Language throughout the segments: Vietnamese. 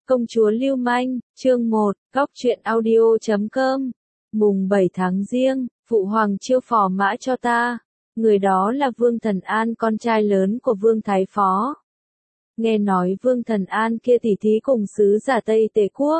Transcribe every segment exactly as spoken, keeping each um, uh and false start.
Công chúa lưu manh, chương một, góc truyện audio chấm com. Mùng bảy tháng Giêng, phụ hoàng chiêu phò mã cho ta. Người đó là Vương Thần An, con trai lớn của Vương Thái Phó. Nghe nói Vương Thần An kia tỉ thí cùng sứ giả Tây Tề Quốc.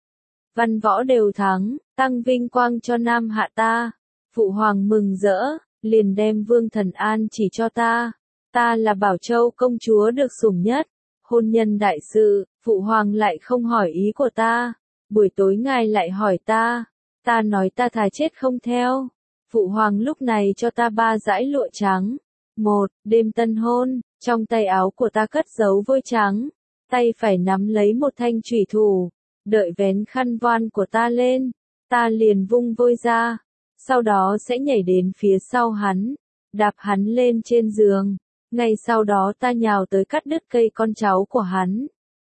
Văn võ đều thắng, tăng vinh quang cho Nam Hạ ta. Phụ hoàng mừng rỡ, liền đem Vương Thần An chỉ cho ta. Ta là Bảo Châu công chúa được sủng nhất. Hôn nhân đại sự, phụ hoàng lại không hỏi ý của ta. Buổi tối ngài lại hỏi ta. Ta nói ta thà chết không theo. Phụ hoàng lúc này cho ta ba dải lụa trắng. Một, đêm tân hôn, trong tay áo của ta cất giấu vôi trắng. Tay phải nắm lấy một thanh chủy thủ. Đợi vén khăn voan của ta lên. Ta liền vung vôi ra. Sau đó sẽ nhảy đến phía sau hắn. Đạp hắn lên trên giường. Ngay sau đó ta nhào tới cắt đứt cây con cháu của hắn.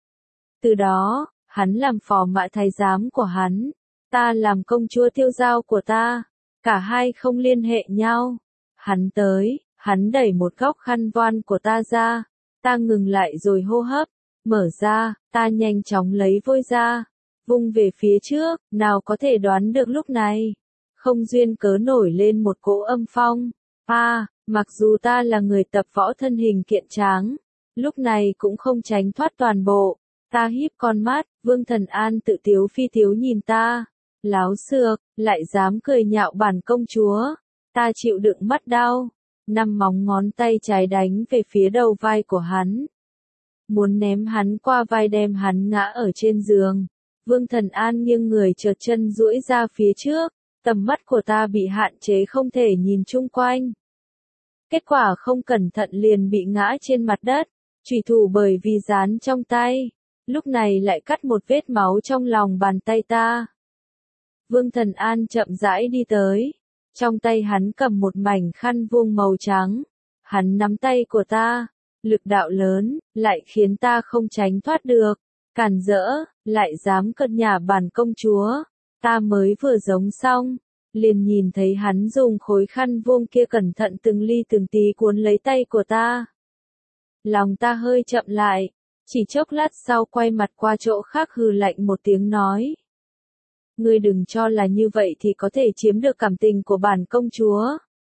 Từ đó, hắn làm phò mã thái giám của hắn. Ta làm công chúa tiêu dao của ta. Cả hai không liên hệ nhau. Hắn tới, hắn đẩy một góc khăn voan của ta ra. Ta ngừng lại rồi hô hấp. Mở ra, ta nhanh chóng lấy vôi ra. Vung về phía trước, nào có thể đoán được lúc này. Không duyên cớ nổi lên một cỗ âm phong. À, mặc dù ta là người tập võ thân hình kiện tráng, lúc này cũng không tránh thoát toàn bộ. Ta híp con mắt, Vương Thần An tự tiếu phi tiếu nhìn ta. Láo xược, lại dám cười nhạo bản công chúa. Ta chịu đựng mắt đau. Năm móng ngón tay trái đánh về phía đầu vai của hắn. Muốn ném hắn qua vai đem hắn ngã ở trên giường. Vương Thần An nghiêng người trượt chân duỗi ra phía trước. Tầm mắt của ta bị hạn chế không thể nhìn chung quanh. Kết quả không cẩn thận liền bị ngã trên mặt đất. Chủy thủ bởi vì dán trong tay. Lúc này lại cắt một vết máu trong lòng bàn tay ta. Vương Thần An chậm rãi đi tới. Trong tay hắn cầm một mảnh khăn vuông màu trắng. Hắn nắm tay của ta. Lực đạo lớn, lại khiến ta không tránh thoát được. Cản rỡ, lại dám cợt nhả bản công chúa. Ta mới vừa giống xong. Liền nhìn thấy hắn dùng khối khăn vuông kia cẩn thận từng ly từng tí cuốn lấy tay của ta. Lòng ta hơi chậm lại. Chỉ chốc lát sau quay mặt qua chỗ khác hừ lạnh một tiếng nói. Ngươi đừng cho là như vậy thì có thể chiếm được cảm tình của bản công chúa.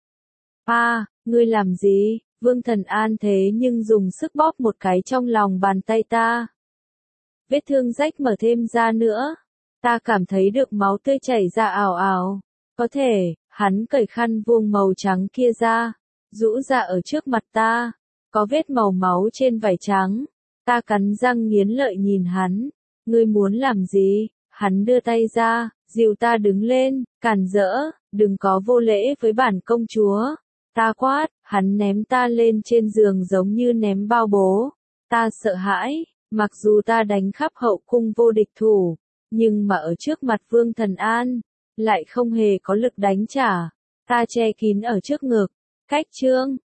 À, ngươi làm gì? Vương Thần An thế nhưng dùng sức bóp một cái trong lòng bàn tay ta. Vết thương rách mở thêm ra nữa. Ta cảm thấy được máu tươi chảy ra ảo ảo. Có thể, hắn cởi khăn vuông màu trắng kia ra. Rũ ra ở trước mặt ta. Có vết màu máu trên vải trắng. Ta cắn răng nghiến lợi nhìn hắn. Ngươi muốn làm gì? Hắn đưa tay ra, dìu ta đứng lên, cản rỡ, đừng có vô lễ với bản công chúa. Ta quát, hắn ném ta lên trên giường giống như ném bao bố. Ta sợ hãi, mặc dù ta đánh khắp hậu cung vô địch thủ, nhưng mà ở trước mặt Vương Thần An, lại không hề có lực đánh trả. Ta che kín ở trước ngực, cách trương,